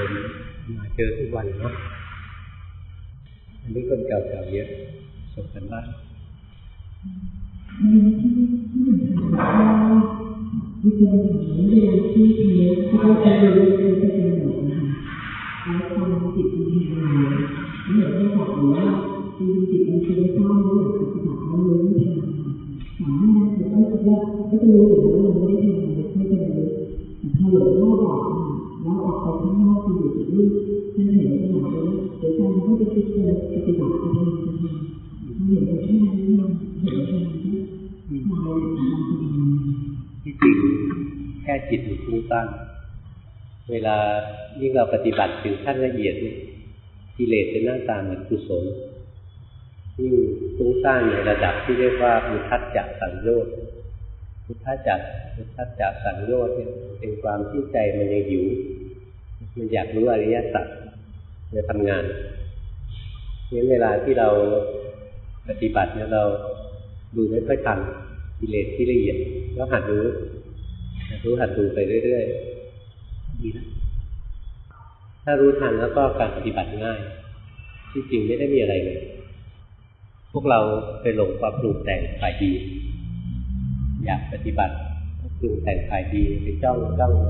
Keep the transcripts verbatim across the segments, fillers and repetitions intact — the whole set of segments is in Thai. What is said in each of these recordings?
มมาเจอทุกวันเนาะอันนี้คนเก่าๆเยอะส่งกันบ้านที่เป็นเวลาที่เทสเขาจะรู้ว่าจะเป็นแบบไหนแล้วความจิตมันทำงานเหมือนที่บอกว่าจริงจิตมันคือสร้างแล้วหลักปฏิบัติแล้วรู้ไม่ทันสามารถจะต้องว่าก็จะรู้อยู่แล้วว่าเราไม่ได้ทำไม่เป็นไรถ้าหลงนอกบอกแล้วออกไปข้างนอกคืออยู่ที่นี่ท่านเห็นขนาดนี้เดี๋ยวการที่จะคิดเกิดปฏิบัติจะทำจะทำท่านเห็นแค่นั้นเองเห็นแค่นั้นที่มาเราทำที่จริงแค่จิตมันฟุ้งซ่านเวลายิ่งเราปฏิบัติถึงขั้นละเอียดนี่กิเลสเป็นหน้าตาเหมือนกุศลยิ่งฟุ้งซ่านในระดับที่เรียกว่าอุทธัจจะสังโยชน์อุทธัจจะอุทธัจจะสังโยชน์เนี่ยเป็นความที่ใจมันยังหิวมันอยากรู้อริยสัจจะทำงานงั้นเวลาที่เราปฏิบัติเนี่ยเราดูไม่ค่อยทันกิเลสที่ละเอียดแล้วหัดรู้หัดรู้หัดดูไปเรื่อยๆดีนะถ้ารู้ทันแล้วก็การปฏิบัติง่ายที่จริงไม่ได้มีอะไรเลยพวกเราไปหลงความปรุงแต่งฝ่ายดีอยากปฏิบัติปรุงแต่งฝ่ายดีไปจ้องจ้อง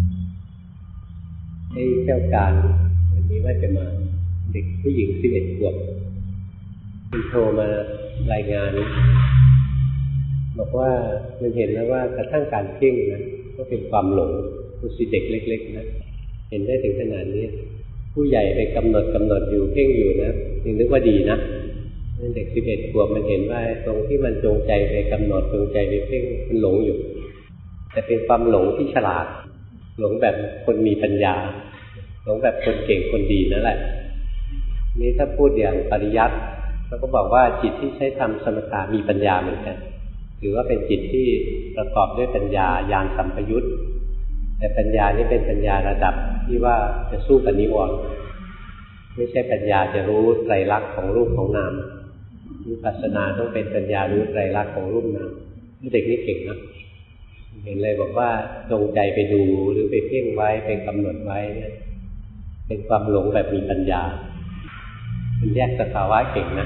ให้เจ้าการวันนี้ว่าจะมาเด็กผู้หญิงสิบเอ็ดขวบมันโทรมารายงานบอกว่ามันเห็นแล้วว่ากระทั่งการเพ่งนะก็เป็นความหลงผู้สิเด็กเล็กๆนะเห็นได้ถึงขนาดนี้ผู้ใหญ่ไปกำหนดกำหนดอยู่เพ่งอยู่นะยังนึกว่าดีนะเด็กสิบเอ็ดขวบมันเห็นว่าตรงที่มันจงใจไปกำหนดจงใจไปเพ่งมันหลงอยู่แต่เป็นความหลงที่ฉลาดหลงแบบคนมีปัญญาหลงแบบคนเก่งคนดีนั่นแหละนี่ถ้าพูดอย่างปริยัติเราก็บอกว่าจิตที่ใช้ทำสมถะมีปัญญาเหมือนกันถือว่าเป็นจิตที่ประกอบด้วยปัญญาญาณสัมปยุตแต่ปัญญานี้เป็นปัญญาระดับที่ว่าจะสู้กับนิวรณ์ไม่ใช่ปัญญาจะรู้ไตรลักษณ์ของรูปของนามวิปัสสนาต้องเป็นปัญญารู้ไตรลักษณ์ของรูปนามเด็กนี่เก่งนะเห็นเลยบอกว่าจงใจไปดูหรือไปเพ่งไว้ไปกำหนดไว้เนี่ยเป็นความหลงแบบมีปัญญามันแยกสภาวะเก่งนะ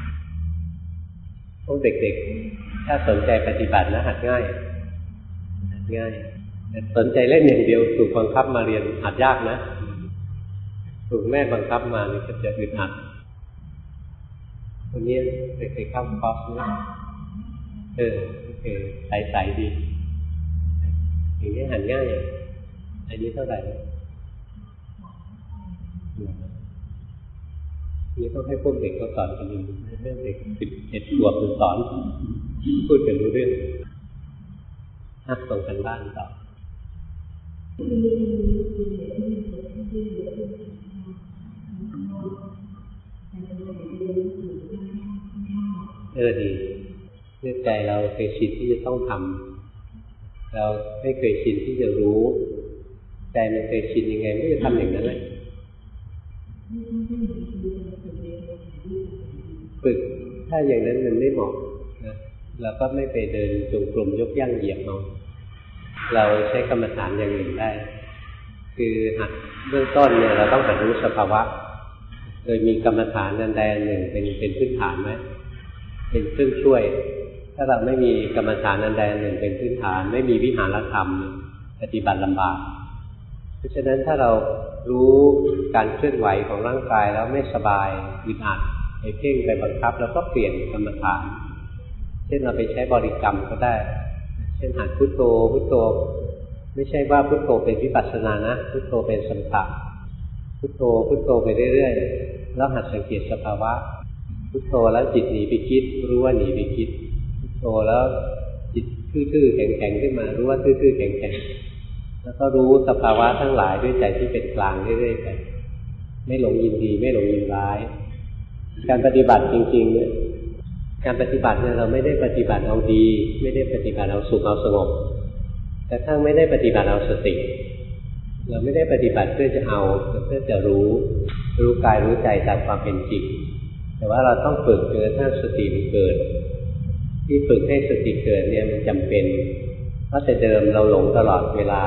พวกเด็กๆถ้าสนใจปฏิบัตินะหัดง่ายหัดง่ายแต่สนใจเล่นอย่างเดียวถูกบังคับมาเรียนหัดยากนะถูกแม่บังคับมานี่ก็จะอึดอัดคนนี้เด็กๆเข้าคอร์สนะเออโอเคใสๆดีอย่างนี้หัดง่ายอันนี้เท่าไหร่นี่ต้องให้พวกเด็กเขาสอนกันเองเรื่องเด็กสิบเอ็ดขวบสอนพูดกันรู้เรื่องถ้าส่งกันบ้านต่อเออดีเนื่องใจเราเคยชินที่จะต้องทำเราไม่เคยชินที่จะรู้ใจมันเคยชินยังไงไม่จะทำอย่างนั้นเลยฝึกถ้าอย่างนั้นมันไม่เหมาะนะเราก็ไม่ไปเดินจงกรมยกย่างเหยียบเอาเราใช้กรรมฐานอย่างอื่นได้คือหัดเบื้องต้นเนี่ยเราต้องหัดรู้สภาวะโดยมีกรรมฐานอันใดอันหนึ่งเป็นเป็นพื้นฐานไหมเป็นเครื่องช่วยถ้าเราไม่มีกรรมฐานอันใดอันหนึ่งเป็นพื้นฐานไม่มีวิหารธรรมปฏิบัติลำบากเพราะฉะนั้นถ้าเรารู้การเคลื่อนไหวของร่างกายแล้วไม่สบายอึดอัดไปเพ่งไปบังคับแล้วก็เปลี่ยนกรรมฐานเช่นเราไปใช้บริกรรมก็ได้เช่นหัดพุทโธพุทโธไม่ใช่ว่าพุทโธเป็นวิปัสสนานะพุทโธเป็นสมถะพุทโธพุทโธไปเรื่อยๆแล้วหัดสังเกตสภาวะพุทโธแล้วจิตหนีไปคิดรู้ว่าหนีไปคิดพุทโธแล้วจิตทื่อๆแข็งๆขึ้นมารู้ว่าทื่อๆแข็งๆแล้วก็รู้สภาวะทั้งหลายด้วยใจที่เป็นกลางเรื่อยๆไปไม่หลงยินดีไม่หลงยินร้ายการปฏิบัติจริงๆเนี่ยการปฏิบัติเนี่ยเราไม่ได้ปฏิบัติเอาดีไม่ได้ปฏิบัติเอาสุขเอาสงบแต่ถ้าไม่ได้ปฏิบัติเอาสติเราไม่ได้ปฏิบัติเพื่อจะเอาเพื่อจะรู้รู้กายรู้ใจตามความเป็นจริงแต่ว่าเราต้องฝึกจนกระทั่งสติมันเกิดที่ฝึกให้สติเกิดเนี่ยมันจำเป็นเพราะแต่เดิมเราหลงตลอดเวลา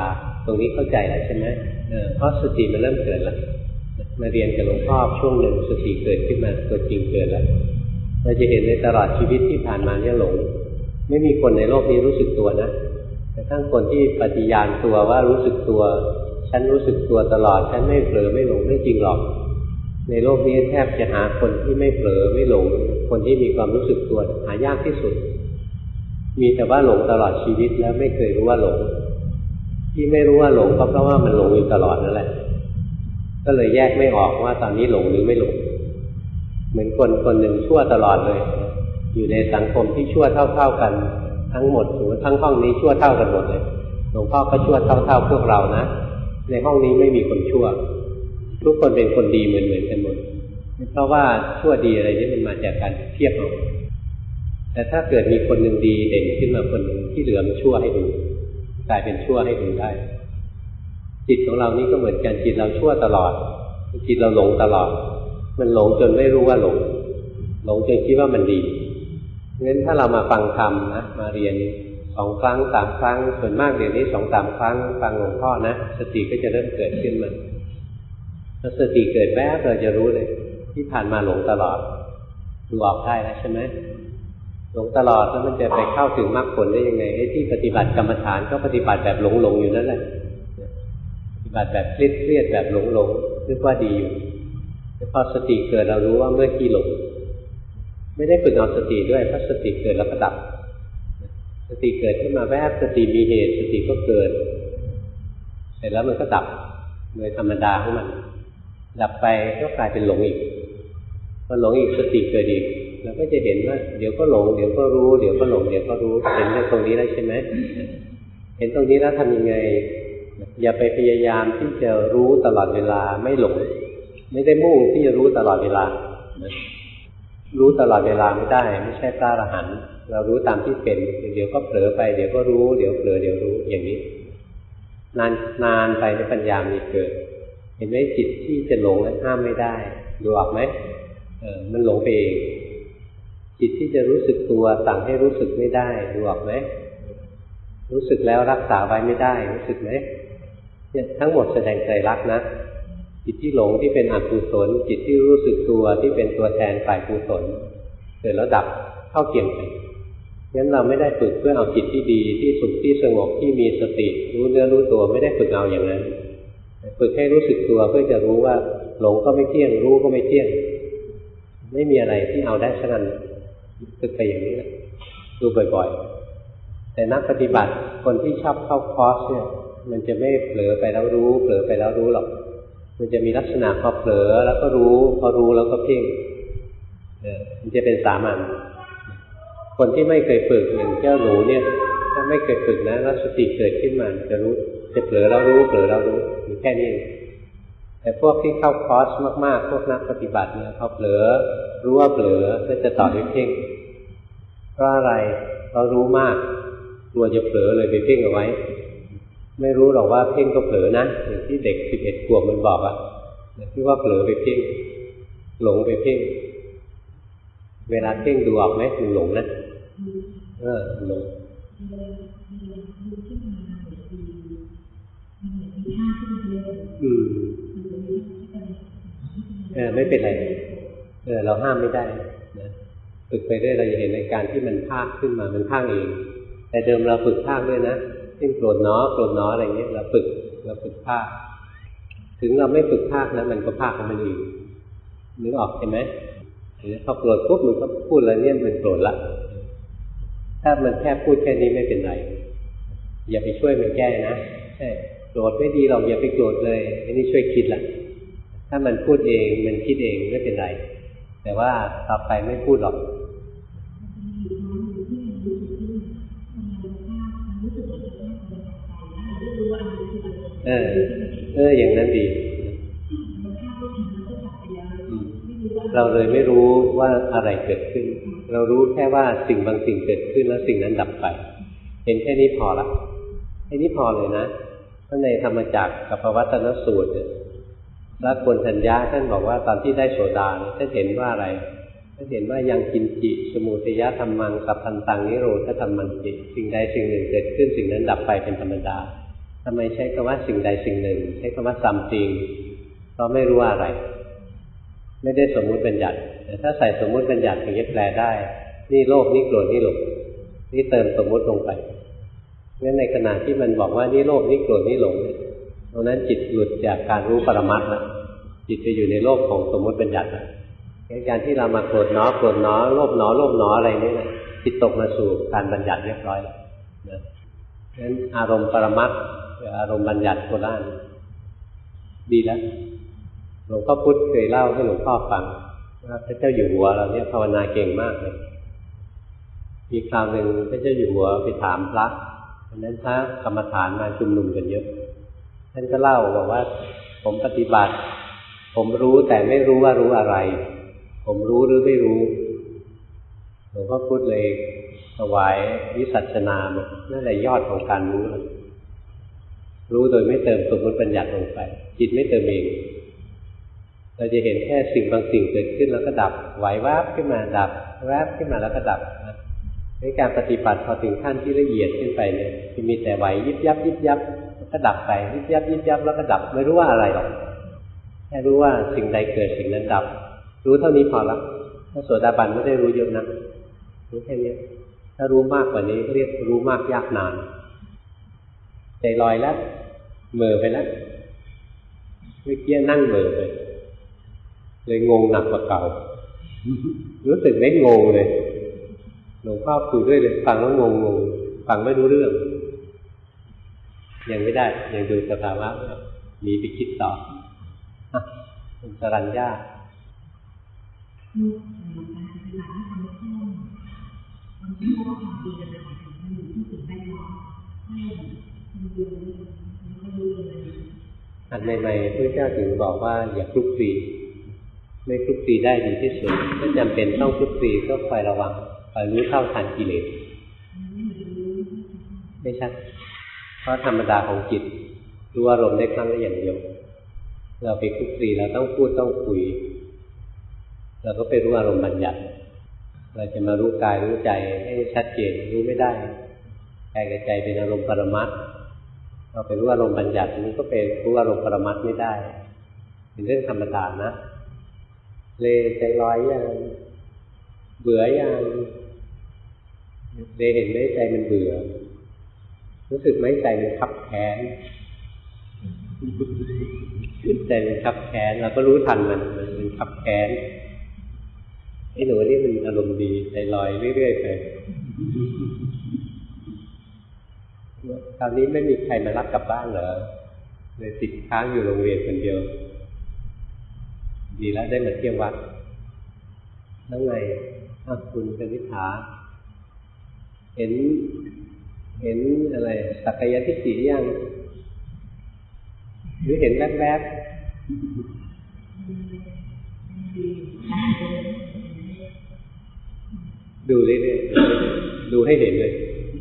ตรงนี้เข้าใจแล้วใช่ไหมเออเพราะสติมันเริ่มเกิดแล้วมาเรียนกับหลวงพ่อช่วงหนึ่งสติเกิดขึ้นมาตัวจริงเกิดแล้วเราจะเห็นในตลอดชีวิตที่ผ่านมาเนี่ยหลงไม่มีคนในโลกนี้รู้สึกตัวนะแต่ทั้งคนที่ปฏิญาณตัวว่ารู้สึกตัวฉันรู้สึกตัวตลอดฉันไม่เผลอไม่หลงไม่จริงหรอกในโลกนี้แทบจะหาคนที่ไม่เผลอไม่หลงคนที่มีความรู้สึกตัวหายากที่สุดมีแต่ว่าหลงตลอดชีวิตแล้วไม่เคยรู้ว่าหลงที่ไม่รู้ว่าหลงก็เพราะว่ามันหลงอยู่ตลอดนั่นแหละก็เลยแยกไม่ออกว่าตอนนี้หลงหรือไม่หลงเหมือนคนคนหนึ่งชั่วตลอดเลยอยู่ในสังคมที่ชั่วเท่าๆกันทั้งหมดหรือทั้งห้องนี้ชั่วเท่ากันหมดเลยหลวงพ่อก็ชั่วเท่าๆพวกเรานะในห้องนี้ไม่มีคนชั่วทุกคนเป็นคนดีเหมือนๆกันหมดเพราะว่าชั่วดีอะไรนี่มันมาจากการเทียบเอาแต่ถ้าเกิดมีคนหนึ่งดีเด่นขึ้นมาคนหนึ่งที่เหลือมันชั่วให้ดูกลายเป็นชั่วให้ดูได้จิตของเรานี่ก็เหมือนกันจิตเราชั่วตลอดจิตเราหลงตลอดมันหลงจนไม่รู้ว่าหลงหลงจนคิดว่ามันดีงั้นถ้าเรามาฟังธรรมนะมาเรียนสองครั้งสามครั้งส่วนมากเดี๋ยวนี้สองสามครั้งฟังหลวงพ่อนะสติก็จะเริ่มเกิดขึ้นมาถ้าสติเกิดแวบเราจะรู้เลยที่ผ่านมาหลงตลอดดูออกได้แล้วใช่ไหมหลงตลอดแล้วมันจะไปเข้าถึงมรรคผลได้ยังไงไอ้ที่ปฏิบัติกรรมฐานก็ปฏิบัติแบบหลงหลงอยู่นั่นแหละปฏิบัติแบบเครียดเครียดแบบหลงหลงนึกว่าดีอยู่แต่พอสติเกิดเรารู้ว่าเมื่อกี้หลงไม่ได้ฝึกเอาสติด้วยเพราะสติเกิดแล้วก็ดับสติเกิดขึ้นมาแวบสติมีเหตุสติก็เกิดเสร็จแล้วมันก็ดับโดยธรรมดาของมันดับไปก็กลายเป็นหลงอีกพอหลงอีกสติเกิดอีกเราก็จะเห็นว่าเดี๋ยวก็หลงเดี๋ยวก็รู้เดี๋ยวก็หลงเดี๋ยวก็รู้เห็นตรงนี้แล้วใช่ไหมเห็นตรงนี้แล้วทำยังไงอย่าไปพยายามที่จะรู้ตลอดเวลาไม่หลงไม่ได้มุ่งที่จะรู้ตลอดเวลารู้ตลอดเวลาไม่ได้ไม่ใช่พระอรหันต์เรารู้ตามที่เป็นเดี๋ยวก็เผลอไปเดี๋ยวก็รู้เดี๋ยวเผลอเดี๋ยวรู้อย่างนี้นานนานไปในปัญญามีเกิดเห็นไหมจิตที่จะหลงนั้นห้ามไม่ได้ดูออกไหมเออมันหลงไปเองจิตที่จะรู้สึกตัวสั่งให้รู้สึกไม่ได้ดูออกไหมรู้สึกแล้วรักษาไว้ไม่ได้รู้สึกไหมเนี่ยทั้งหมดแสดงใจรักนะจิตที่หลงที่เป็นอกุศลจิตที่รู้สึกตัวที่เป็นตัวแทนฝ่ายกุศลเกิดแล้วดับเข้าเกี่ยงกันงั้นเราไม่ได้ฝึกเพื่อเอาจิตที่ดีที่สุขที่สงบที่มีสติรู้เนื้อรู้ตัวไม่ได้ฝึกเอาอย่างนั้นฝึกให้รู้สึกตัวเพื่อจะรู้ว่าหลงก็ไม่เที่ยงรู้ก็ไม่เที่ยงไม่มีอะไรที่เอาได้ฉะนั้นฝึกไปอย่างนี้นะดูบ่อยๆแต่นักปฏิบัติคนที่ชอบเข้าคอร์สเนี่ยมันจะไม่เผลอไปแล้วรู้เผลอไปแล้วรู้หรอกมันจะมีลักษณะพอเผลอแล้วก็รู้พอรู้แล้วก็เพ่งเออมันจะเป็นสามัญคนที่ไม่เคยฝึกอย่างเจ้าหนูเนี่ยถ้าไม่เคยฝึกนะแล้วสติเกิดขึ้นมาจะรู้จะเผลอแล้วรู้เผลอแล้วรู้มีแค่นี้แต่พวกที่เข้าคอร์สมากๆพวกนักปฏิบัติเนี่ยพอเผลอรู้ว่าเผลอก็จะต่อด้วยเพ่งเพราะอะไรเรารู้มากกลัวจะเผลอเลยไปเพ่งเอาไว้ไม่รู้หรอกว่าเพ่งก็เผลอนะอย่างที่เด็กสิบเอ็ดขวบมันบอกอะที่ว่าเผลอไปเพ่งหลงไปเพ่งเวลาเพ่งดูออกไหมมันหลงนะเออหลงอืมเออไม่เป็นไรเออเราห้ามไม่ได้นะฝึกไปเรื่อยเราจะเห็นในการที่มันพากขึ้นมามันพากเองแต่เดิมเราฝึกพากด้วยนะเช่นโกรธน้อโกรธน้ออะไรเงี้ยเราฝึกเราฝึกพากถึงเราไม่ฝึกพากนะมันก็พากของมันเองนึกออกใช่ไหมพอโกรธปุ๊บมันก็พูดอะไรเนี่ยมันโกรธละถ้ามันแค่พูดแค่นี้ไม่เป็นไรอย่าไปช่วยมันแก้นะใช่โกรธไม่ดีเราอย่าไปโกรธเลยอันนี้ช่วยคิดละถ้ามันพูดเองมันคิดเองไม่เป็นไรแต่ว่าต่อไปไม่พูดหรอกเออเอออย่างนั้นดีเราเลยไม่รู้ว่าอะไรเกิดขึ้นเรารู้แค่ว่าสิ่งบางสิ่งเกิดขึ้นแล้วสิ่งนั้นดับไปเห็นแค่นี้พอละแค่นี้พอเลยนะเพราะในธรรมจักรกับปวัตตนสูตรเนี่ยพระโกณฑัญญะท่านบอกว่าตอนที่ได้โสดาท่านเห็นว่าอะไรท่านเห็นว่ายังกินจิสมุทัยธรรมังสัพพันตังนิโรธธรรมันติสิ่งใดสิ่งหนึ่งเกิดขึ้นสิ่งนั้นดับไปเป็นธรรมดาทำไมใช้คำว่าสิ่งใดสิ่งหนึ่งใช้คำว่า something เพราะไม่รู้ว่าอะไรไม่ได้สมมุติบัญญัติแต่ถ้าใส่สมมุติบัญญัติถึงจะแปลได้นี่โลภนี่โกรธนี่หลงนี่เติมสมมุติลงไปงั้นในขณะที่มันบอกว่านี่โลภนี่โกรธนี่หลงตรงนั้นจิตหลุดจากการรู้ปรมัตถ์แล้วจิตจะอยู่ในโลกของสมมุติบัญญัติแล้วการที่เรามาโกรธหนอโกรธหนอโลภหนอโลภหนออะไรนี่นะจิตตกมาสู่การบัญญัติเรียบร้อยแล้วนะงั้นอารมณ์ปรมัตถ์กับอารมณ์บัญญัติโคราชดีแล้วหลวงพ่อพุธเคยเล่าให้หลวงพ่อฟังว่าพระเจ้าอยู่หัวเราเนี่ยภาวนาเก่งมากเลยมีคราวหนึ่งพระเจ้าอยู่หัวไปถามพระวันนั้นพระกรรมฐานมาชุมนุมกันเยอะท่านก็เล่าบอกว่าผมปฏิบัติผมรู้แต่ไม่รู้ว่ารู้อะไรผมรู้หรือไม่รู้หลวงพ่อพุธเลยถวายวิสัชนาบอกนั่นแหละยอดของการรู้รู้โดยไม่เติมสมมติบัญญัติลงไปจิตไม่เติมเองเราจะเห็นแค่สิ่งบางสิ่งเกิดขึ้นแล้วก็ดับไหวแวบขึ้นมาดับแวบขึ้นมาแล้วก็ดับนะในการปฏิบัติพอถึงขั้นที่ละเอียดขึ้นไปเนี่ยจะมีแต่ไหวยิบยับยิบยับแล้วก็ดับไปยิบยับยิบยับแล้วก็ดับไม่รู้ว่าอะไรหรอกแค่รู้ว่าสิ่งใดเกิดสิ่งนั้นดับรู้เท่านี้พอละพระโสดาบันไม่ได้รู้เยอะนะรู้แค่นี้ถ้ารู้มากกว่านี้เรียกรู้มากยากนานใจลอยแล้วเหม่อไปแล้วเมื่อกี้นั่งเหม่อไปเลยงงหนักกว่าเก่ารู้สึกไม่งงเลยหลวงพ่อคุยด้วยเลยฟังแล้วงงงงฟังไม่รู้เรื่องยังไม่ได้ยังดูสภาวะมีไปคิดต่อคุณสรัญญาอันใหม่ๆพระเจ้าถึงบอกว่าอย่าคลุกคลีไม่คลุกคลีได้ดีที่สุดถ้าจำเป็นต้องคลุกคลีก็คอยระวังคอยรู้เท่าทันกิเลสไม่ใช่เพราะธรรมดาของจิตรู้อารมณ์ได้ครั้งละอย่างเดียวเราไปคลุกคลีเราต้องพูดต้องคุยเราก็ไปรู้อารมณ์บัญญัติเราจะมารู้กายรู้ใจให้ชัดเจนรู้ไม่ได้กายกับใจเป็นอารมณ์ปรมัตถ์เราไปรู้อารมณ์บัญญัตินี้ก็ไปรู้อารมณ์ปรมัตถ์ไม่ได้เป็นเรื่องธรรมดานะเลยใจลอยยังเบื่อยังเลยเห็นไหมใจมันเบื่อรู้สึกไหมใจมันคับแค้นใจมันคับแค้นเราก็รู้ทันมันมันคับแค้นไอ้หนูนี่มันอารมณ์ดีใจลอยเรื่อยๆไปคราวนี้ไม่มีใครมารับกลับบ้านเหรอเลยติดค้างอยู่โรงเรียนคนเดียวดีแล้วได้มาเที่ยววัดแล้วไงอ้าวคุณกนิษฐาเห็นเห็นอะไรสักกายทิฏฐิยังหรือเห็นแวบๆดูเรื่อยๆดูให้เห็นเลย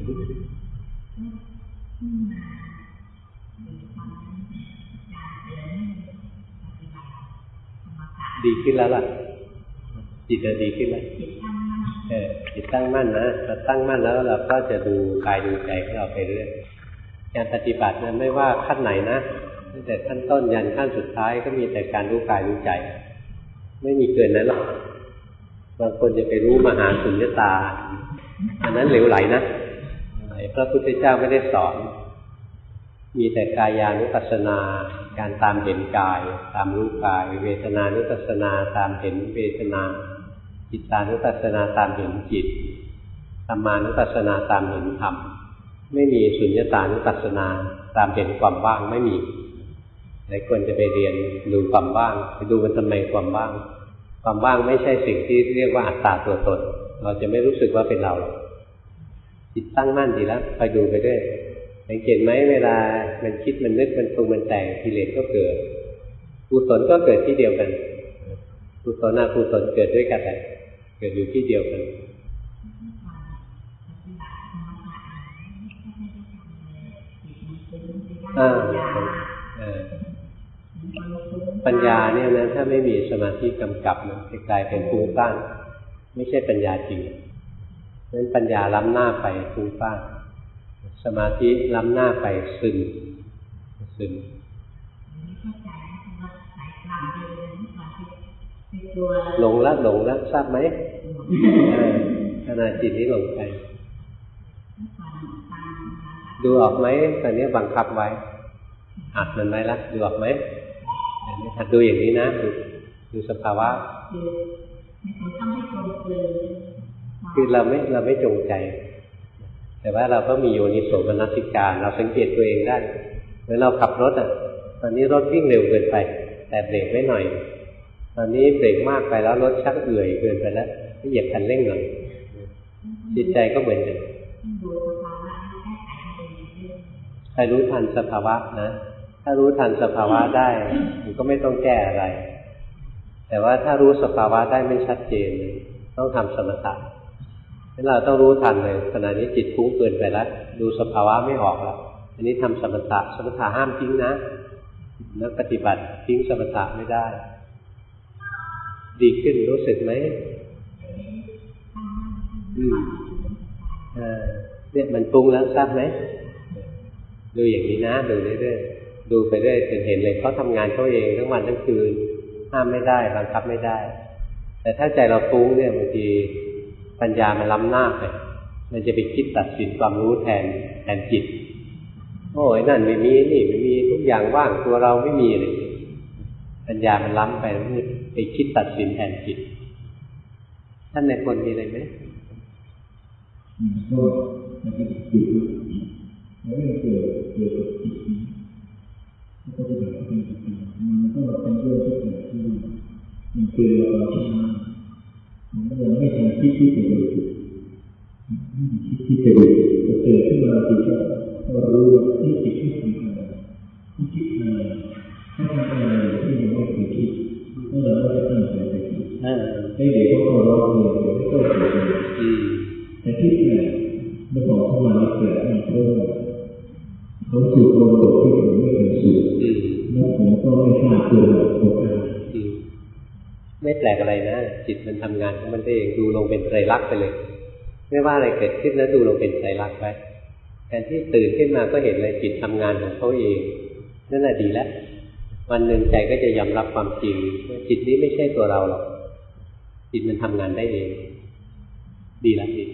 ดีขึ้นแล้วล่ะจิตจะดีขึ้นแล้วเออจิตตั้งมั่นนะเราตั้งมั่นแล้วเราก็จะดูกายดูใจของเราไปเรื่อยการปฏิบัตินั้นไม่ว่าขั้นไหนนะตั้งแต่ขั้นต้นยันขั้นสุดท้ายก็มีแต่การรู้กายรู้ใจไม่มีเกินนั้นหรอกบางคนจะไปรู้มหาสุญญตาอันนั้นเหลวไหลนะพระพุทธเจ้าไม่ได้สอนมีแต่กายานุปัสสนาการตามเห็นกายตามรู้กายเวทนานุปัสสนาตามเห็นเวทนาจิตตานุปัสสนาตามเห็นจิตธรรมานุปัสสนาตามเห็นธรรมไม่มีสุญญตานุปัสสนาตามเห็นความว่างไม่มีหลายคนจะไปเรียนดูความว่างไปดูมันทำไมความว่างความว่างไม่ใช่สิ่งที่เรียกว่าอัตตาตัวตนเราจะไม่รู้สึกว่าเป็นเราจิตตั้งมั่นดีแล้วคอยดูไปด้วยสังเกตไหมเวลามันคิดมันนึกมันปรุงมันแต่งกิเลสก็เกิดกุศลก็เกิดที่เดียวกันกุศลอกุศลเกิดด้วยกันแต่เกิดอยู่ที่เดียวกันอ่าปัญญาเนี่ยนะถ้าไม่มีสมาธิกำกับมันจะกลายเป็นฟุ้งซ่านไม่ใช่ปัญญาจริงเพราะฉะนั้นปัญญาล้ำหน้าไปฟุ้งซ่านสมาธิล้ำหน้าไปซึมขึ้นหลงละหลงละทราบไหมขณะจิตนี้หลงไปดูออกไหมตอนนี้บังคับไว้หัดมันไว้ละดูออกไหมหัดดูอย่างนี้นะดูดูสภาวะคือเราไม่เราไม่จงใจแต่ว่าเราก็มีโยนิโสมนสิการเราสังเกตตัวเองได้เมื่อเราขับรถอ่ะตอนนี้รถวิ่งเร็วเกินไปแต่เบรกไว้หน่อยตอนนี้เบรกมากไปแล้วรถชักเอื่อยเกินไปแล้วก็เหยียบคันเร่งหน่อยจิตใจก็เหมือนกันใครรู้ทันสภาวะนะถ้ารู้ทันสภาวะได้มันก็ไม่ต้องแก้อะไรแต่ว่าถ้ารู้สภาวะได้ไม่ชัดเจนต้องทำสมถะงั้นเราต้องรู้ทันเลยขณะนี้จิตฟุ้งเกินไปแล้วดูสภาวะไม่ออกแล้วอันนี้ทำสมถะสมถะห้ามทิ้งนะนักปฏิบัติทิ้งสมถะไม่ได้ดีขึ้นรู้สึกไหมอืมอ่าเนี่ยมันฟุ้งแล้วทราบไหมดูอย่างนี้นะดูเรื่อยๆดูไปเรื่อยจนเห็นเลยเขาทำงานเขาเองทั้งวันทั้งคืนห้ามไม่ได้บังคับไม่ได้แต่ถ้าใจเราฟุ้งเนี่ยบางทีปัญญามันล้ำหน้าไปมันจะไปคิดตัดสินความรู้แทนแทนจิตโอ้ยนั่นไม่มีนี่ไม่มีทุกอย่างว่างตัวเราไม่มีเลยปัญญามันล้ำไปแล้วไปคิดตัดสินแทนจิตท่านในคนมีอะไรไหมก็มันจะจิตแล้วมันเกิดเกิดกับจิตนี้แล้วก็จะแบบเป็นจิตมันก็เป็นเรื่องที่เกิดขึ้นมันเกิดเราชนะมันก็ยังไม่ทันคิดที่จะดูคิดที่จะดูจะเกิดขึ้นมาจิตก็รู้ว่าที่จิตที่ทำอะไรที่คิดอะไรถ้าทำอะไรที่ยังไม่เคยคิดก็เราก็จะตั้งใจไปคิดให้เด็กเขาร้องเพลงเขาก็เกิดแต่คิดเนี่ยเมื่อสองสมัยเกิดมาเพราะว่าเขาสูดลมที่ผมไม่เคยสูดแล้วผมก็ไม่ทราบตัวตัวเองไม่แปลกอะไรนะจิตมันทำงานของมันเองดูลงเป็นไตรลักษณ์ไปเลยไม่ว่าอะไรเกิดขึ้นแล้วดูลงเป็นไตรลักษณ์ไปแทนที่ตื่นขึ้นมาก็เห็นเลยจิตทำงานของเขาเองนั่นแหละดีแล้ววันหนึ่งใจก็จะยอมรับความจริงว่าจิตนี้ไม่ใช่ตัวเราหรอกจิตมันทำงานได้เองดีแล้วดี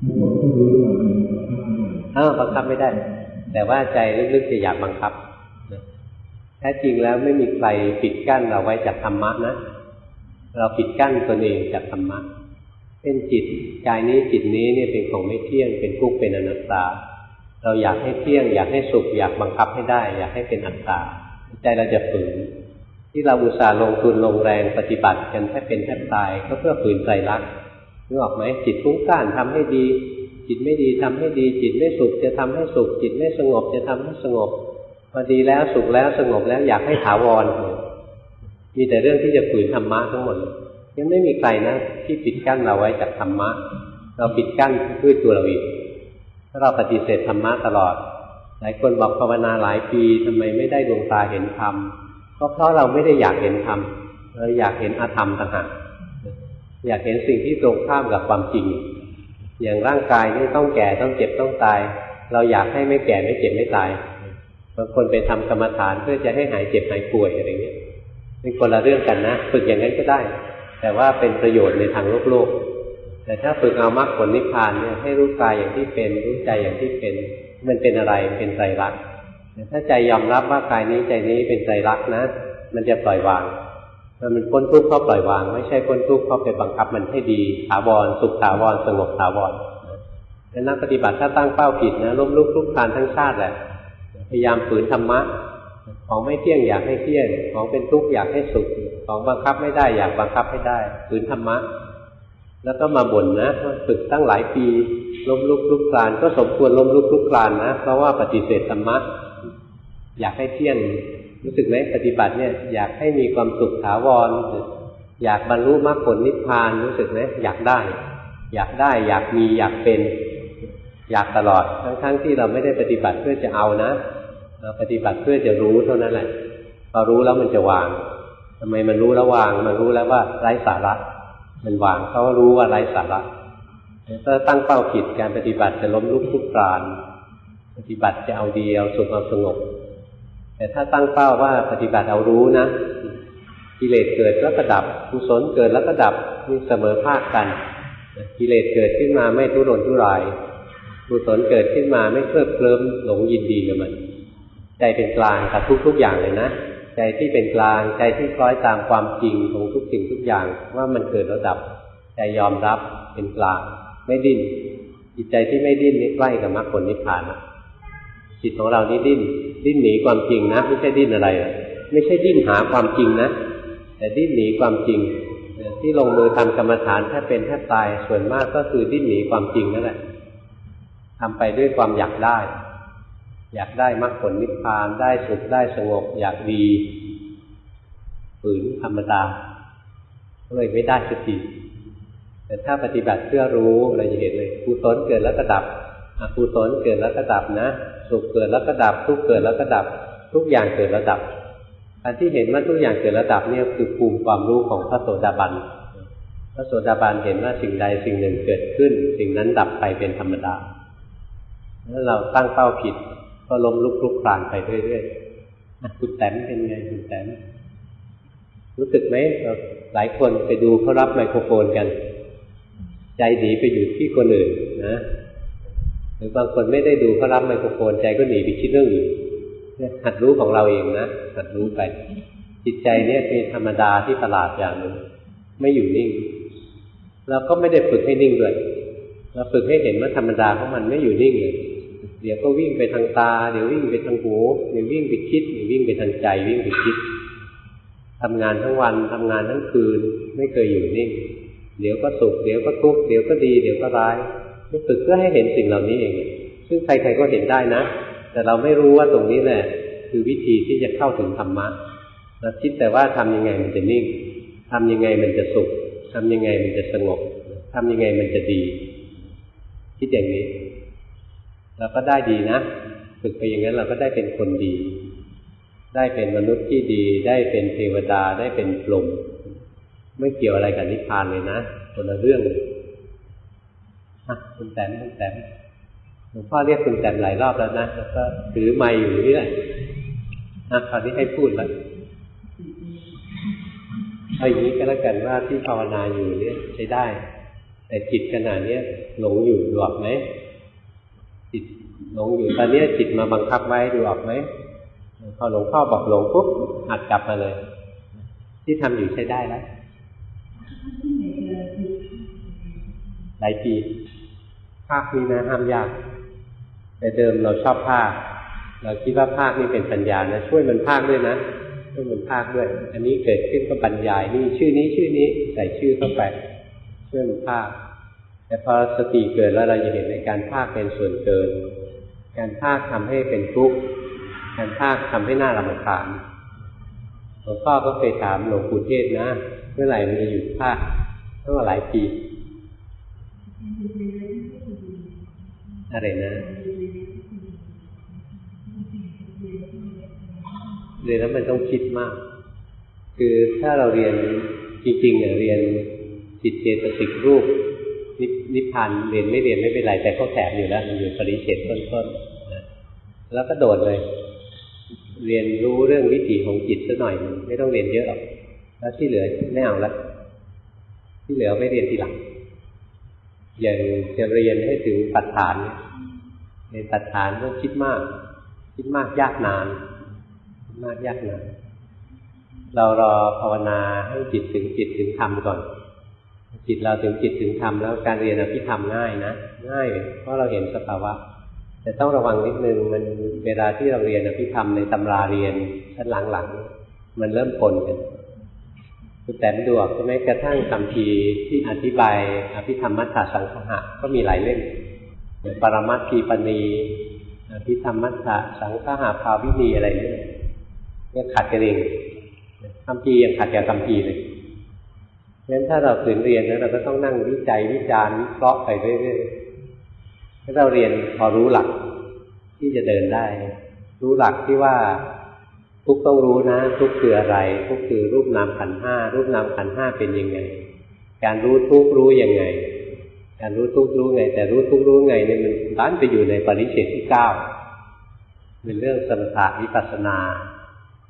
อ้าวบังคับไม่ได้แต่ว่าใจลึกๆจะอยากบังคับแท้จริงแล้วไม่มีใครปิดกั้นเราไว้จากธรรมะนะเราปิดกั้นตนเองจากธรรมะเป็นจิตกายนี้จิตนี้เนี่ยเป็นของไม่เที่ยงเป็นทุกข์เป็นอนัตตาเราอยากให้เที่ยงอยากให้สุขอยากบังคับให้ได้อยากให้เป็นอัตตาใจเราจะฝืนที่เราอุตส่าห์ลงทุนลงแรงปฏิบัติกันแทบเป็นแทบตายก็เพื่อฝืนไตรลักษณ์นึกออกไหมจิตฟุ้งซ่านทำให้ดีจิตไม่ดีทำให้ดีจิตไม่สุขจะทำให้สุขจิตไม่สงบจะทำให้สงบพอดีแล้วสุขแล้วสงบแล้วอยากให้ถาวรมีแต่เรื่องที่จะฝืนธรรมะทั้งหมดยังไม่มีใครนะที่ปิดกั้นเราไว้จากธรรมะเราปิดกั้นด้วยตัวเราเองถ้าเราปฏิเสธธรรมะตลอดหลายคนบอกภาวนาหลายปีทำไมไม่ได้ดวงตาเห็นธรรมก็เพราะเราไม่ได้อยากเห็นธรรมเราอยากเห็นอธรรมต่างหากอยากเห็นสิ่งที่ตรงข้ามกับความจริงอย่างร่างกายนี่ต้องแก่ต้องเจ็บต้องตายเราอยากให้ไม่แก่ไม่เจ็บไม่ตายบางคนไปทำกรรมฐานเพื่อจะให้หายเจ็บหายป่วยอะไรเงี้ยเป็นคนละเรื่องกันนะฝึกอย่างนั้นก็ได้แต่ว่าเป็นประโยชน์ในทางโลกโลกแต่ถ้าฝึกเอามรรคผลนิพพานเนี่ยให้รู้กายอย่างที่เป็นรู้ใจอย่างที่เป็นมันเป็นอะไรเป็นไตรลักษณ์ถ้าใจยอมรับว่ากายนี้ใจนี้เป็นไตรลักษณ์นะมันจะปล่อยวางมันพ้นทุกข์เพราะปล่อยวางไม่ใช่พ้นทุกข์เพราะไปบังคับมันให้ดีถาวรสุขถาวรสงบถาวรแล้วนักปฏิบัติถ้าตั้งเป้าผิดนะล้มลุกคลุกคลานทั้งชาติแหละพยายามฝืนธรรมะของไม่เที่ยงอยากให้เที่ยงของเป็นทุกข์อยากให้สุขของบังคับไม่ได้อยากบังคับให้ได้ฝืนธรรมะแล้วก็มาบ่นนะว่าฝึกตั้งหลายปีล้มลุกคลุกคลานก็สมควรล้มลุกคลุกคลานนะเพราะว่าปฏิเสธธรรมะอยากให้เที่ยงรู้สึกไหมปฏิบัติเนี่ยอยากให้มีความสุขถาวรอยากบรรลุมรรคผลนิพพานรู้สึกไหมอยากได้อยากได้อยากมีอยากเป็นอยากตลอดทั้งๆที่เราไม่ได้ปฏิบัติเพื่อจะเอานะเราปฏิบัติเพื่อจะรู้เท่านั้นแหละพอรู้แล้วมันจะวางทำไมมันรู้แล้ววางมันรู้แล้วว่าไร้สาระมันวางเพราะว่ารู้ว่าไร้สาระถ้าตั้งเป้าผิดการปฏิบัติจะล้มลุกคลุกคลานปฏิบัติจะเอาดีเอาสุขเอาสงบแต่ถ้าตั้งเป้าว่าปฏิบัติเอารู้นะกิเลสเกิดแล้วก็ดับกุศลเกิดแล้วก็ดับนี่เสมอภาคกันกิเลสเกิดขึ้นมาไม่ทุรนทุรายกุศลเกิดขึ้นมาไม่เคลิบเคลิ้มหลงยินดีกับมันใจเป็นกลางกับทุกๆอย่างเลยนะใจที่เป็นกลางใจที่คล้อยตามความจริงของทุกสิ่งทุกอย่างว่ามันเกิดแล้วดับใจยอมรับเป็นกลางไม่ดิ้นจิตใจที่ไม่ดิ้นนี่ใกล้กับมรรคผลนิพพานนะจิตของเรานี่ดิ้นดิ้นหนีความจริงนะไม่ใช่ดิ้นอะไรอ่ะไม่ใช่ดิ้นหาความจริงนะแต่ดิ้นหนีความจริงที่ลงมือทำกรรมฐานแทบเป็นแทบตายส่วนมากก็คือดิ้นหนีความจริงนั่นแหละทำไปด้วยความอยากได้อยากได้มรรคผลนิพพานได้สุขได้สงบอยากดีฝืนธรรมดาเลยไม่ได้สักทีแต่ถ้าปฏิบัติเพื่อรู้เราจะเห็นเลยกุศลเกิดแล้วก็ดับอกุศลเกิดแล้วก็ดับนะสุขเกิดแล้วก็ดับทุกข์เกิดแล้วก็ดับทุกอย่างเกิดแล้วดับการที่เห็นว่าทุกอย่างเกิดแล้วดับเนี่ยคือภูมิความรู้ของพระโสดาบันพระโสดาบันเห็นว่าสิ่งใดสิ่งหนึ่งเกิดขึ้นสิ่งนั้นดับไปเป็นธรรมดาถ้าเราตั้งเป้าผิดก็ล้มลุกคลุกคลานไปเรื่อยๆคุณแต้มเป็นไงคุณแต้มรู้สึกไหมหลายคนไปดูเขารับไมโครโฟนกันใจหนีไปอยู่ที่คนอื่นนะหรือบางคนไม่ได้ดูเขารับไมโครโฟนใจก็หนีไปคิดเรื่องอื่นหัดรู้ของเราเองนะหัดรู้ไปจิตใจเนี่ยเป็นธรรมดาที่ประหลาดอย่างหนึ่งไม่อยู่นิ่งเราก็ไม่ได้ฝึกให้นิ่งด้วยเราฝึกให้เห็นว่าธรรมดาของมันไม่อยู่นิ่งเลยเดี๋ยวก็วิ่งไปทางตาเดี๋ยววิ่งไปทางหูเดี๋ยววิ่งไปคิดเดี๋ยววิ่งไปทางใจวิ่งไปคิดทำงานทั้งวันทำงานทั้งคืนไม่เคยอยู่นิ่งเดี๋ยวก็สุขเดี๋ยวก็ทุกข์เดี๋ยวก็ดีเดี๋ยวก็ร้ายฝึกเพื่อให้เห็นสิ่งเหล่านี้เองซึ่งใครๆก็เห็นได้นะแต่เราไม่รู้ว่าตรงนี้แหละคือวิธีที่จะเข้าถึงธรรมะเราคิดแต่ว่าทำยังไงมันจะนิ่งทำยังไงมันจะสุขทำยังไงมันจะสงบทำยังไงมันจะดีคิดอย่างนี้เราก็ได้ดีนะฝึกไปอย่างนั้นเราก็ได้เป็นคนดีได้เป็นมนุษย์ที่ดีได้เป็นเทวดาได้เป็นพรหมไม่เกี่ยวอะไรกับนิพพานเลยนะคนละเรื่องเลยคุณแต้มคุณแต้มหลวงพ่อเรียกคุณแต้มหลายรอบแล้วนะแล้วก็ถือไมค์อยู่นี่แหละนะคราวนี้ให้พูดแล้วเอาอย่างนี้ก็แล้วกันว่าที่ภาวนาอยู่เนี่ยใช้ได้แต่จิตขณะนี้หลงอยู่ดูออกไหมจิตหลงอยู่ตอนนี้จิตมาบังคับไว้ดูออกไหมพอหลวงพ่อบอกหลงปุ๊บหัดกลับมาเลยที่ทำอยู่ใช้ได้แล้วหลายปีภาคนี้นะห้ามยากแต่เดิมเราชอบภาคเราคิดว่าภาคนี่เป็นปัญญานะช่วยมันภาคด้วยนะช่วยมันภาคด้วยอันนี้เกิดขึ้นก็บรรยายนี่ชื่อนี้ชื่อนี้ใส่ชื่อเข้าไปช่วยมันภาคแต่พอสติเกิดแล้วเราจะเห็นในการภาคเป็นส่วนเกินการภาคทำให้เป็นทุกข์การภาคทำให้น่ารำคาญหลวงพ่อก็เคยถามหลวงปู่เทศนะเมื่อไหร่มันจะหยุดภาคตั้งหลายปีอะไรนะเรียนแล้วมันต้องคิดมากคือถ้าเราเรียนจริงๆเนี่ยเรียนจิตเจตสิกรูปนิพพานเรียนไม่เรียนไม่เป็นไรแต่ก็แถมอยู่แล้วมันอยู่ปริเฉดต้นๆนะแล้วก็โดดเลยเรียนรู้เรื่องวิถีของจิตสักหน่อยนึงไม่ต้องเรียนเยอะหรอกแล้วที่เหลือไม่เอาละที่เหลือไม่เรียนทีหลังอย่างจะเรียนให้ถึงปัฏฐานในปัฏฐานต้องคิดมากคิดมากยากนานคิดมากยากนานเรารอภาวนาให้จิตถึงจิตถึงธรรมก่อนจิตเราถึงจิตถึงธรรมแล้วการเรียนอภิธรรมง่ายนะง่ายเพราะเราเห็นสภาวะแต่ต้องระวังนิดนึงมันเวลาที่เราเรียนอภิธรรมในตำราเรียนชั้นหลังๆมันเริ่มปนกันคือแต่ดูออกใช่ไหมกระทั่งคำพีที่อธิบายอภิธรรมมัทธสังคหะก็มีหลายเล่มปรมัตถีปณีอภิธรรมมัทธสังคหะภาวินีอะไรเนี่ยเนี่ยขัดกันเองคำพียังขัดกับคำพีเลยเพราะฉะนั้นถ้าเราฝืนเรียนนะเราก็ต้องนั่งวิจัยวิจารณ์วิเคราะห์ไปเรื่อยๆถ้าเราเรียนพอรู้หลักที่จะเดินได้รู้หลักที่ว่าทุกต้องรู้นะทุกคืออะไรทุกคือรูปนามขันธ์ห้ารูปนามขันธ์ห้าเป็นยังไงการรู้ทุกรู้ยังไงการรู้ทุกรู้ไงแต่รู้ทุกรู้ไงเนี่ยมันด้านไปอยู่ในปริเฉดที่เก้าเป็นเรื่องสมถะวิปัสสนา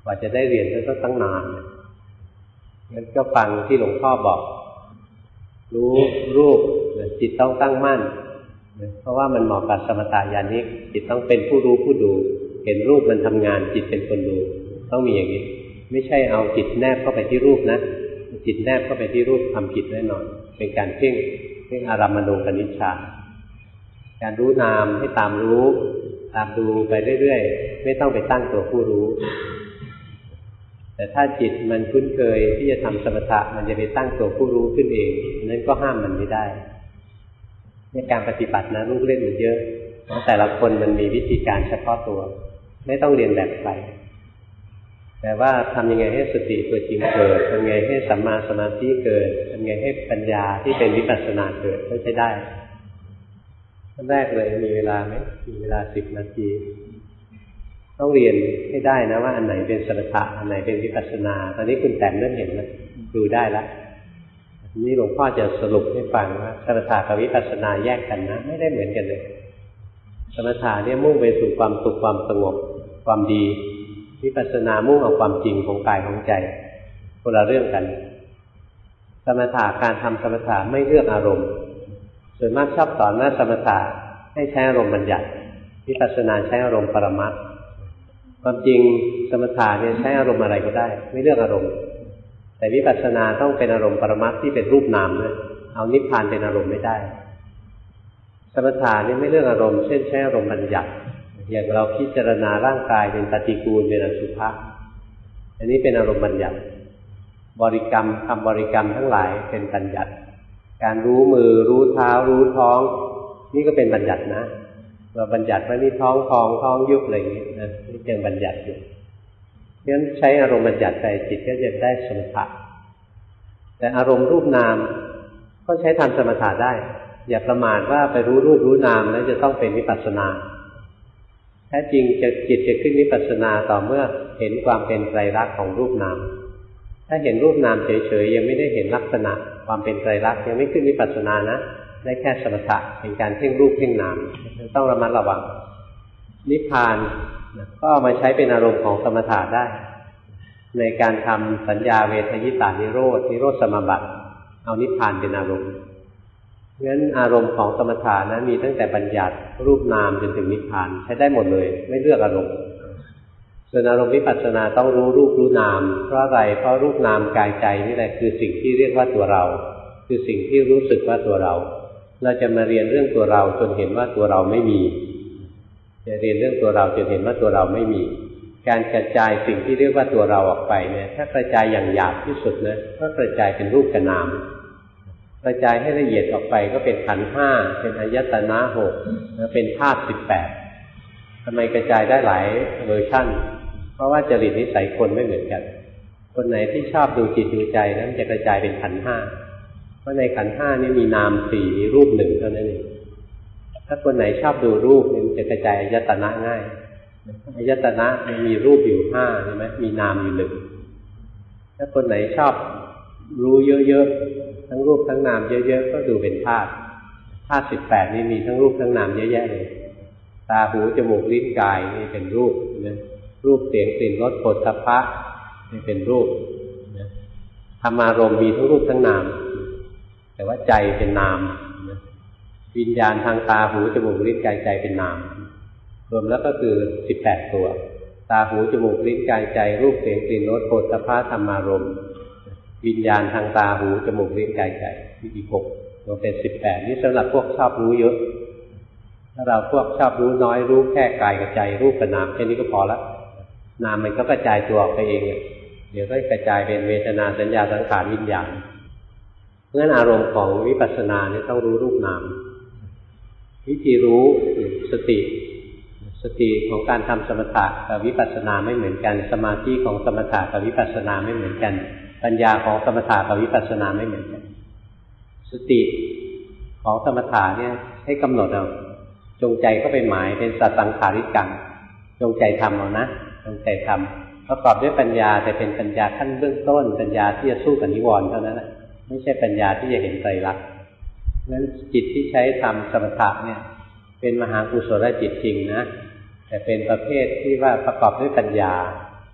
กว่าจะได้เรียนก็ต้องตั้งนานงั้นก็ฟังที่หลวงพ่อบอกรู้รูปจิตต้องตั้งมั่นเพราะว่ามันเหมาะกับสมถะญาณิกจิตต้องเป็นผู้รู้ผู้ดูเห็นรูปมันทำงานจิตเป็นคนดูต้องมีอย่างนี้ไม่ใช่เอาจิตแนบเข้าไปที่รูปนะจิตแนบเข้าไปที่รูปทำผิดแน่นอนเป็นการเพ่งเพ่งอารัมมณูปนิชฌานการรู้นามให้ตามรู้ตามดูไปเรื่อยๆไม่ต้องไปตั้งตัวผู้รู้แต่ถ้าจิตมันคุ้นเคยที่จะทำสมถะมันจะไปตั้งตัวผู้รู้ขึ้นเองนั้นก็ห้ามมันไม่ได้ในการปฏิบัตินะลูกเล่นมันเยอะเพราะแต่ละคนมันมีวิธีการเฉพาะตัวไม่ต้องเรียนแบบใครแต่ว่าทำยังไงให้สติตัวจริงเกิดทำยังไงให้สัมมาสมาธิเกิดทำยังไงให้ปัญญาที่เป็นวิปัสสนาเกิดก็ใช้ได้ขั้นแรกเลยมีเวลาไหมมีเวลาสิบนาทีต้องเรียนให้ได้นะว่าอันไหนเป็นสมถะอันไหนเป็นวิปัสสนาตอนนี้คุณแต่งเริ่มเห็นแล้วดูได้แล้วนี่หลวงพ่อจะสรุปให้ฟังว่าสมถะกับวิปัสสนาแยกกันนะไม่ได้เหมือนกันเลยสมถะเนี่ยมุ่งไปสู่ความสุขความสงบความดีวิปัสสนามุ่งเอาความจริงของกายของใจคนละเรื่องกันสมถะการทำสมถะไม่เลือกอารมณ์ส่วนมากชอบสอนว่าสมถะให้ใช้อารมณ์บัญญัติวิปัสสนาใช้อารมณ์ปรมัตถ์ความจริงสมถะเนี่ยใช้อารมณ์อะไรก็ได้ไม่เลือกอารมณ์แต่วิปัสสนาต้องเป็นอารมณ์ปรมัตถ์ที่เป็นรูปนามด้วยเอานิพพานเป็นอารมณ์ไม่ได้สมถะเนี่ยไม่เลือกอารมณ์เช่นใช้อารมณ์บัญญัติอย่างเราพิจารณาร่างกายเป็นปฏิกูลเป็นอสุภะอันนี้เป็นอารมณ์บัญญัติบริกรรมคำบริกรรมทั้งหลายเป็นบัญญัติการรู้มือรู้เท้ารู้ท้องนี่ก็เป็นบัญญัตินะเราบัญญัติว่านี่ท้องพองท้องยุบอะไรอย่างนี้นะนี่ยังบัญญัติอยู่เพราะฉะนั้นใช้อารมณ์บัญญัติไปจิตก็จะได้สมถะแต่อารมณ์รูปนามก็ใช้ทำสมถะได้อย่าประมาทว่าไปรู้รูปรู้นามแล้วจะต้องเป็นวิปัสสนาแท้จริงจะจิตจะขึ้นวิปัสสนาต่อเมื่อเห็นความเป็นไตรลักษณ์ของรูปนามถ้าเห็นรูปนามเฉยๆยังไม่ได้เห็นลักษณะความเป็นไตรลักษณ์ยังไม่ขึ้นวิปัสสนานะได้แค่สมถะเป็นการเพ่งรูปเพ่งนามต้องระมัดระวังนิพพานก็เอามาใช้เป็นอารมณ์ของสมถะได้ในการทำสัญญาเวทยิตานิโรธนิโรธสมาบัติเอานิพพานเป็นอารมณ์งั้นอารมณ์ของสมถะนะมีตั้งแต่บัญญัติรูปนามจนถึงนิพพานใช้ได้หมดเลยไม่เลือกอารมณ์ส่วนอารมณ์วิปัสสนาต้องรู้รูปรู้นามเพราะอะไรเพราะรูปนามกายใจนี่แหละคือสิ่งที่เรียกว่าตัวเราคือสิ่งที่รู้สึกว่าตัวเราเราจะมาเรียนเรื่องตัวเราจนเห็นว่าตัวเราไม่มีจะเรียนเรื่องตัวเราจนเห็นว่าตัวเราไม่มีการกระจายสิ่งที่เรียกว่าตัวเราออกไปเนี่ยถ้ากระจายอย่างหยาบที่สุดนะก็กระจายเป็นรูปกับนามกระจายให้ละเอียดออกไปก็เป็นขันธ์ห้าเป็นอายตนะหกเป็นธาตุสิบแปดทำไมกระจายได้หลายเวอร์ชันเพราะว่าจริตนิสัยคนไม่เหมือนกันคนไหนที่ชอบดูจิตดูใจนั้นจะกระจายเป็นขันธ์ห้าเพราะในขันธ์ห้านี่มีนามสี่มีรูปหนึ่งเท่านั้นเองถ้าคนไหนชอบดูรูปมันจะกระจายอายตนะง่ายอายตนะมันมีรูปอยู่ห้าใช่ไหมมีนามอยู่หนึ่งถ้าคนไหนชอบรู้เยอะๆทั้งรูปทั้งนามเยอะๆก็ดูเป็นธาตุธาตุสิบแปดนี่มีทั้งรูปทั้งนามเยอะแยะเลยตาหูจมูกลิ้นกายนี่เป็นรูปนะรูปเสียงกลิ่นรสโผฏฐัพพะนี่เป็นรูปนะธรรมารมณ์มีทั้งรูปทั้งนามแต่ว่าใจเป็นนามนะวิญญาณทางตาหูจมูกลิ้นกายใจเป็นนามรวมแล้วก็คือสิบแปดตัวตาหูจมูกลิ้นกายใจรูปเสียงกลิ่นรสโผฏฐัพพะธรรมารมณ์วิญญาณทางตาหูจมูกลิ้นกายใจมีอีกหกรวมเป็นสิบแปดนี่สำหรับพวกชอบรู้เยอะถ้าเราพวกชอบรู้น้อยรู้แค่กายกับใจรูปกับนามแค่นี้ก็พอละนามมันก็กระจายตัวออกไปเองเดี๋ยวก็กระจายเป็นเวทนาสัญญาสังขารวิญญาณเพราะฉะนั้นอารมณ์ของวิปัสสนาเนี่ยต้องรู้รูปนามวิธีรู้สติสติของการทำสมถะกับวิปัสสนาไม่เหมือนกันสมาธิของสมถะกับวิปัสสนาไม่เหมือนกันปัญญาของสมถะกับวิปัสสนาไม่เหมือนกันสติของสมถะเนี่ยให้กำหนดเอาจงใจก็ไปหมายเป็นสัตสังขาริกังจงใจทำเอานะจงใจทำประกอบด้วยปัญญาแต่เป็นปัญญาขั้นเบื้องต้นปัญญาที่จะสู้กับนิวรณ์เท่านั้นแหละไม่ใช่ปัญญาที่จะเห็นไตรลักษณ์นั้นจิตที่ใช้ทำสมถะเนี่ยเป็นมหากุศลจิตจริงนะแต่เป็นประเภทที่ว่าประกอบด้วยปัญญา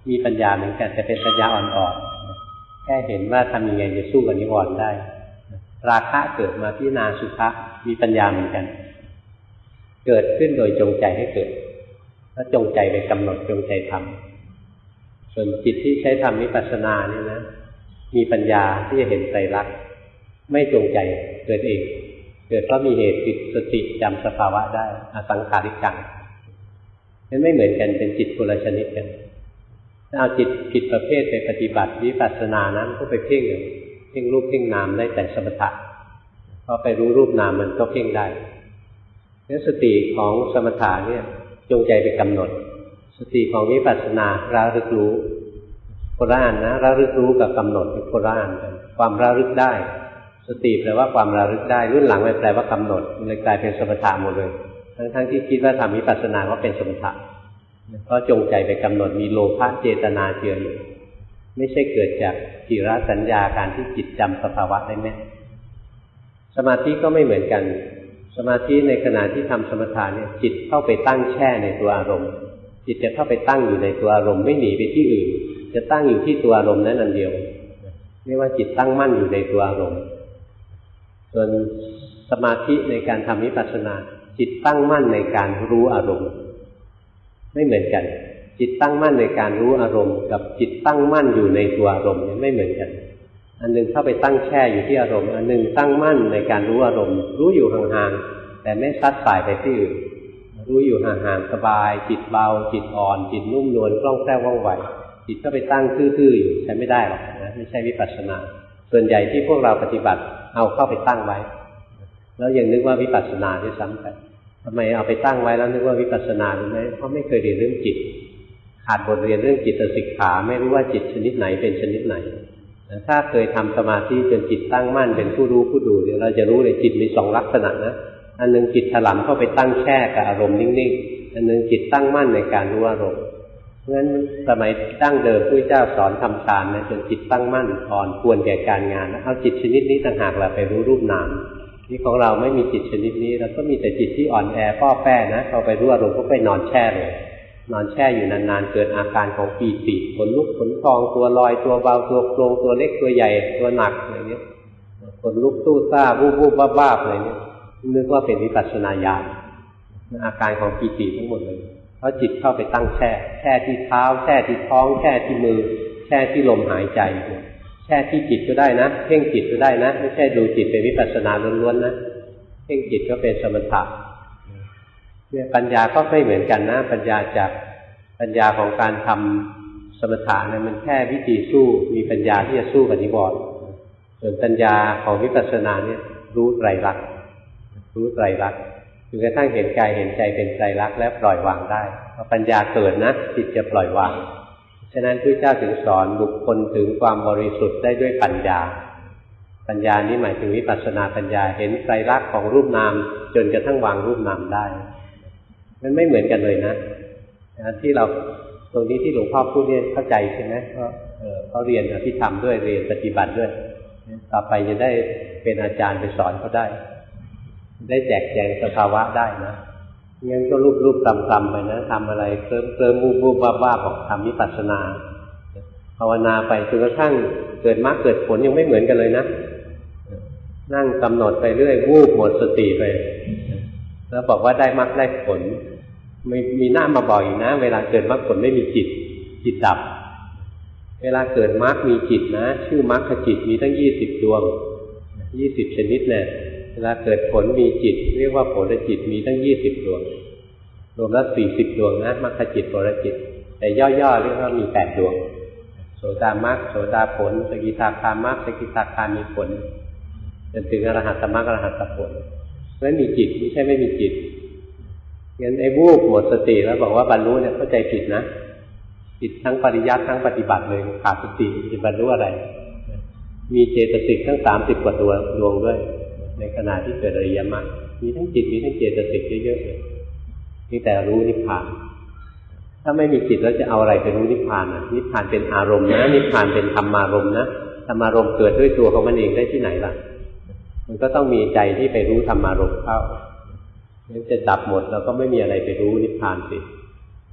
มีปัญญาเหมือนกันแต่เป็นปัญญาอ่อนๆแค่เห็นว่าทำยังไงจะสู้กับนิวรณ์ได้ราคะเกิดมาพิจารณาสุภะมีปัญญาเหมือนกันเกิดขึ้นโดยจงใจให้เกิดแล้วจงใจไปกำหนดจงใจทำส่วนจิตที่ใช้ทำวิปัสสนาเนี่ยนะมีปัญญาที่จะเห็นไตรลักษณ์ไม่จงใจเกิดเองเกิดเพราะมีเหตุคือสติจำสภาวะได้อสังขาริกังนั้นไม่เหมือนกันเป็นจิตคนละชนิดกันถ้าเอาจิตผิดประเภทไปปฏิบัติวิปัสสนานั้นก็ไปเพ่งเพ่งรูปเพ่งนามได้แต่สมถะพอไปรู้รูปนามมันก็เพ่งได้งั้นสติของสมถะเนี่ยจงใจไปกำหนดสติของวิปัสสนาระลึกรู้โคราอันนะระลึกรู้กับกำหนดเป็นโคราอันกันความระลึกได้สติแปลว่าความระลึกได้รุ่นหลังแปลว่ากำหนดมันเลยกลายเป็นสมถะหมดเลยทั้งๆที่คิดว่าทำวิปัสสนาก็เป็นสมถะเพราะจงใจไปกำหนดมีโลภะเจตนาเจืออยู่ไม่ใช่เกิดจากจิรสัญญาการที่จิตจำสภาวะได้แม่นสมาธิก็ไม่เหมือนกันสมาธิในขณะที่ทำสมถะเนี่ยจิตเข้าไปตั้งแช่ในตัวอารมณ์จิตจะเข้าไปตั้งอยู่ในตัวอารมณ์ไม่หนีไปที่อื่นจะตั้งอยู่ที่ตัวอารมณ์นั้นอันเดียวเรียกว่าจิตตั้งมั่นอยู่ในตัวอารมณ์ส่วนสมาธิในการทำวิปัสสนาจิตตั้งมั่นในการรู้อารมณ์ไม่เหมือนกันจิตตั้งมั่นในการรู้อารมณ์กับจิตตั้งมั่นอยู่ในตัวอารมณ์ไม่เหมือนกันอันนึงเข้าไปตั้งแช่อยู่ที่อารมณ์อันนึงตั้งมั่นในการรู้อารมณ์รู้อยู่ห่างๆแต่ไม่ซัดสายไปที่อื่นรู้อยู่ห่างๆสบายจิตเบาจิตอ่อนจิตนุ่มนวลคล่องแคล่วว่องไวจิตเข้าไปตั้งทื่อๆอยู่ใช้ไม่ได้หรอกนะไม่ใช่วิปัสสนาส่วนใหญ่ที่พวกเราปฏิบัติเอาเข้าไปตั้งไว้แล้วยังนึกว่าวิปัสสนาด้วยซ้ำไปทำไมเอาไปตั้งไว้แล้วนึกว่าวิปัสสนารู้ไหมเพราะไม่เคยเรียนเรื่องจิตขาดบทเรียนเรื่องจิตสิกขาไม่รู้ว่าจิตชนิดไหนเป็นชนิดไหนถ้าเคยทำสมาธิจนจิตตั้งมั่นเป็นผู้รู้ผู้ดูเดี๋ยวเราจะรู้เลยจิตมีสองลักษณะนะอันนึงจิตถลำเข้าไปตั้งแช่กับอารมณ์นิ่งๆอันนึงจิตตั้งมั่นในการรู้อารมณ์เพราะฉะนั้นสมัยดั้งเดิมพระเจ้าสอนทำฌานนะจนจิตตั้งมั่นอ่อนควรแก่การงานเอาจิตชนิดนี้ต่างหากเราไปรู้รูปนามที่ของเราไม่มีจิตชนิดนี้เราก็มีแต่จิตที่อ่อนแอป้อแป้นะพอไปรู้อารมณ์ก็ไปนอนแช่เลยนอนแช่อยู่นานๆเกิดอาการของปีติขนลุกขนพองตัวลอยตัวเบาตัวโครงตัวเล็กตัวใหญ่ตัวหนักอะไรเงี้ยขนลุกตู้ซ่าวูบวูบบ้าๆอะไรเงี้ยนึกว่าเป็นวิปัสสนาญาณอาการของปีติทั้งหมดเลยเพราะจิตเข้าไปตั้งแช่แช่ที่เท้าแช่ที่ท้องแช่ที่มือแช่ที่ลมหายใจแช่ที่จิตก็ได้นะเพ่งจิตก็ได้นะไม่ใช่ดูจิตเป็นวิปัสสนาล้วนๆนะเพ่งจิตก็เป็นสมถะเนี่ยปัญญาก็ไม่เหมือนกันนะปัญญาจากปัญญาของการทำสมถะเนี่ยมันแค่วิธีสู้มีปัญญาที่จะสู้กับนิวรณ์ส่วนปัญญาของวิปัสสนาเนี่ยรู้ไตรลักษณ์รู้ไตรลักษณ์จนกระทั่งเห็นกายเห็นใจเป็นไตรลักษณ์และปล่อยวางได้พอปัญญาเกิดนะจิตจะปล่อยวางฉะนั้นพระเจ้าถึงสอนบุคคลถึงความบริสุทธิ์ได้ด้วยปัญญาปัญญานี้หมายถึงวิปัสสนาปัญญาเห็นไตรลักษณ์ของรูปนามจนกระทั่งวางรูปนามได้มันไม่เหมือนกันเลยนะที่เราตรงนี้ที่หลวงพ่อพูดเนี่ยเข้าใจใช่ไหมเพราะเขาเรียนอภิธรรมด้วยเรียนปฏิบัติด้วยต่อไปจะได้เป็นอาจารย์ไปสอนเขาได้ได้แจกแจงสภาวะได้นะงั้นก็รูปๆตำๆไปนะทำอะไรเคลิ้มเคลิ้มบูบๆบ้าๆบอกทำวิปัสสนาภาวนาไปจนกระทั่งเกิดมรรคเกิดผลยังไม่เหมือนกันเลยนะนั่งกำหนดไปเรื่อยวูบหมดสติไปแล้วบอกว่าได้มรรคได้ผลไม่มีหน้ามาบอกอีกนะเวลาเกิดมรรคผลไม่มีจิตจิตดับเวลาเกิดมรรคมีจิตนะชื่อมรรคจิตมีตั้งยี่สิบดวงยี่สิบชนิดเนี่ยเวลาเกิดผลมีจิตเรียกว่าผลจิตมีตั้งยี่สิบดวงรวมแล้วสี่สิบดวงนะมรรคจิตผลจิตแต่ย่อๆเรียกว่ามีแปดดวงโสดามรรคโสดาผลสกิทาคามรรคสกิทาคามีผลจนถึงอรหัตตมรรคอรหัตตผลแล้วมีจิตไม่ใช่ไม่มีจิตงั้นไอ้วูบหมดสติแล้วบอกว่าบรรลุเนี่ยเข้าใจผิดนะผิดทั้งปริยัติทั้งปฏิบัติเลยขาดสติจะบรรลุอะไรมีเจตสิกทั้งสามสิบกว่าตัวดวงด้วยในขณะที่เกิดอริยมรรคมีทั้งจิตมีทั้งเจตสิกเยอะๆเลยนี่แต่รู้นิพพานถ้าไม่มีจิตแล้วจะเอาอะไรไปรู้นิพพานอ่ะนิพพานเป็นอารมณ์นะนิพพานเป็นธรรมารมณ์นะธรรมารมณ์เกิดด้วยตัวของมันเองได้ที่ไหนล่ะมันก็ต้องมีใจที่ไปรู้ธรรมารมณ์เข้างั้นจะดับหมดเราก็ไม่มีอะไรไปรู้นิพพานสิ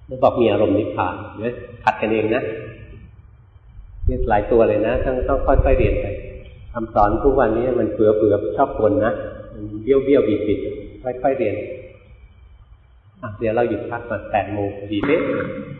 แล้วบอกมีอารมณ์นิพพานเนี่ยขัดกันเองนะนี่หลายตัวเลยนะต้องต้องค่อยๆเรียนไปคำสอนทุกวันนี้มันเปื่อเปื่อชอบกลนะมันเบี้ยวเบี้ยวบิดบิดค่อยๆเรียนเดี๋ยวเราหยุดพักก่อนแปดโมงดีเป๊ะ